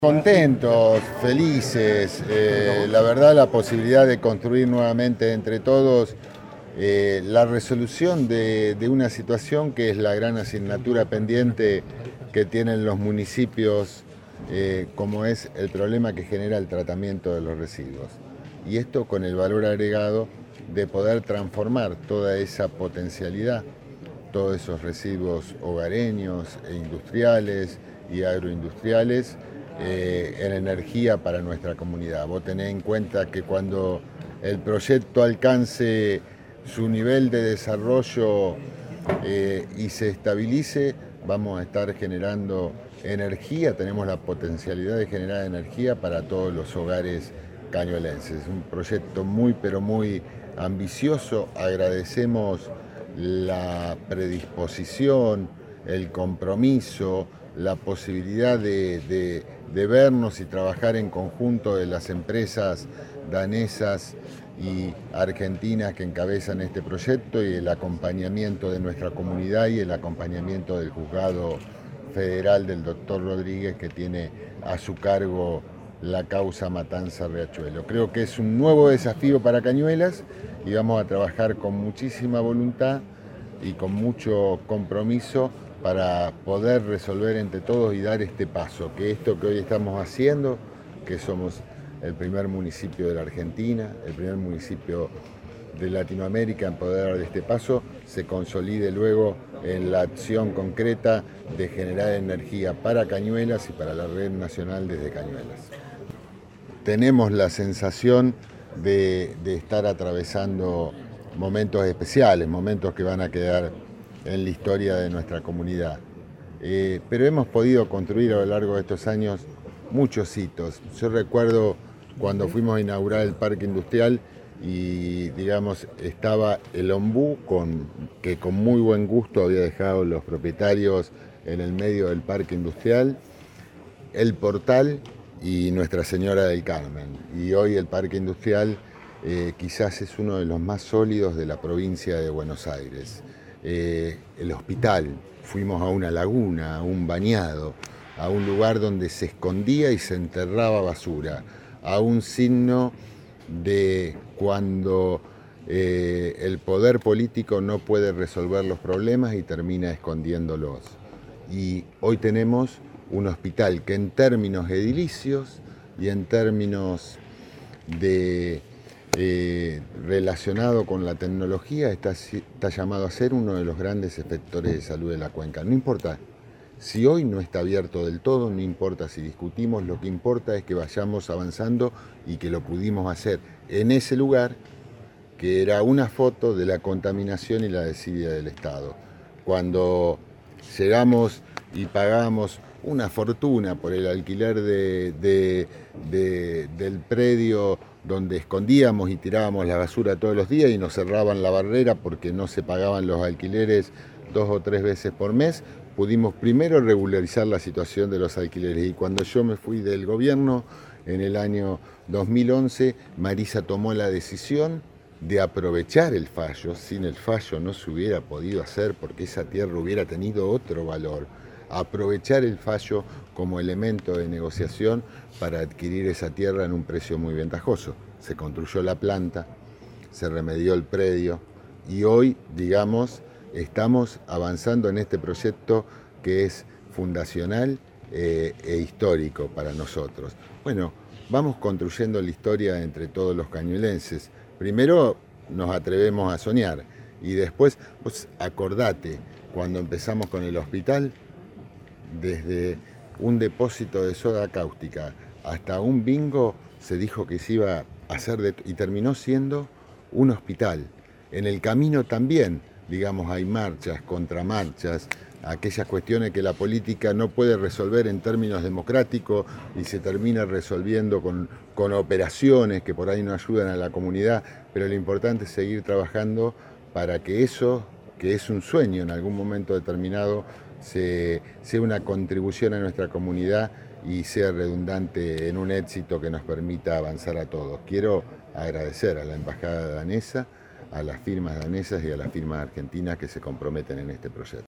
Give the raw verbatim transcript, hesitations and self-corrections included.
Contentos, felices, eh, la verdad la posibilidad de construir nuevamente entre todos eh, la resolución de, de una situación que es la gran asignatura pendiente que tienen los municipios, eh, como es el problema que genera el tratamiento de los residuos. Y esto con el valor agregado de poder transformar toda esa potencialidad, todos esos residuos hogareños e industriales y agroindustriales, Eh, en energía para nuestra comunidad. Vos tenés en cuenta que cuando el proyecto alcance su nivel de desarrollo eh, y se estabilice, vamos a estar generando energía, tenemos la potencialidad de generar energía para todos los hogares cañuelenses. Es un proyecto muy pero muy ambicioso, agradecemos la predisposición, el compromiso, la posibilidad de, de, de vernos y trabajar en conjunto de las empresas danesas y argentinas que encabezan este proyecto y el acompañamiento de nuestra comunidad y el acompañamiento del juzgado federal del doctor Rodríguez, que tiene a su cargo la causa Matanza Riachuelo. Creo que es un nuevo desafío para Cañuelas y vamos a trabajar con muchísima voluntad y con mucho compromiso para poder resolver entre todos y dar este paso, que esto que hoy estamos haciendo, que somos el primer municipio de la Argentina, el primer municipio de Latinoamérica en poder dar este paso, se consolide luego en la acción concreta de generar energía para Cañuelas y para la red nacional desde Cañuelas. Tenemos la sensación de, de estar atravesando momentos especiales, momentos que van a quedar en la historia de nuestra comunidad. Eh, pero hemos podido construir a lo largo de estos años muchos hitos. Yo recuerdo cuando fuimos a inaugurar el parque industrial y, digamos, estaba el ombú, con, que con muy buen gusto había dejado los propietarios en el medio del parque industrial, el portal y Nuestra Señora del Carmen. Y hoy el parque industrial eh, quizás es uno de los más sólidos de la provincia de Buenos Aires. Eh, el hospital, fuimos a una laguna, a un bañado, a un lugar donde se escondía y se enterraba basura, a un signo de cuando eh, el poder político no puede resolver los problemas y termina escondiéndolos. Y hoy tenemos un hospital que en términos edilicios y en términos de Eh, relacionado con la tecnología está, está llamado a ser uno de los grandes efectores de salud de la cuenca. No importa si hoy no está abierto del todo, no importa si discutimos, lo que importa es que vayamos avanzando y que lo pudimos hacer en ese lugar, que era una foto de la contaminación y la desidia del Estado. Cuando llegamos y pagamos una fortuna por el alquiler de, de, de, del predio donde escondíamos y tirábamos la basura todos los días y nos cerraban la barrera porque no se pagaban los alquileres dos o tres veces por mes, pudimos primero regularizar la situación de los alquileres. Y cuando yo me fui del gobierno en el año dos mil once, Marisa tomó la decisión de aprovechar el fallo. Sin el fallo no se hubiera podido hacer porque esa tierra hubiera tenido otro valor. Aprovechar el fallo como elemento de negociación para adquirir esa tierra en un precio muy ventajoso. Se construyó la planta, se remedió el predio y hoy, digamos, estamos avanzando en este proyecto que es fundacional eh, e histórico para nosotros. Bueno, vamos construyendo la historia entre todos los cañuelenses. Primero nos atrevemos a soñar y después, pues acordate, cuando empezamos con el hospital, desde un depósito de soda cáustica hasta un bingo se dijo que se iba a hacer de, y terminó siendo un hospital. En el camino también, digamos, hay marchas, contramarchas, aquellas cuestiones que la política no puede resolver en términos democráticos y se termina resolviendo con, con operaciones que por ahí no ayudan a la comunidad, pero lo importante es seguir trabajando para que eso, que es un sueño en algún momento determinado, Se, sea una contribución a nuestra comunidad y sea redundante en un éxito que nos permita avanzar a todos. Quiero agradecer a la Embajada danesa, a las firmas danesas y a las firmas argentinas que se comprometen en este proyecto.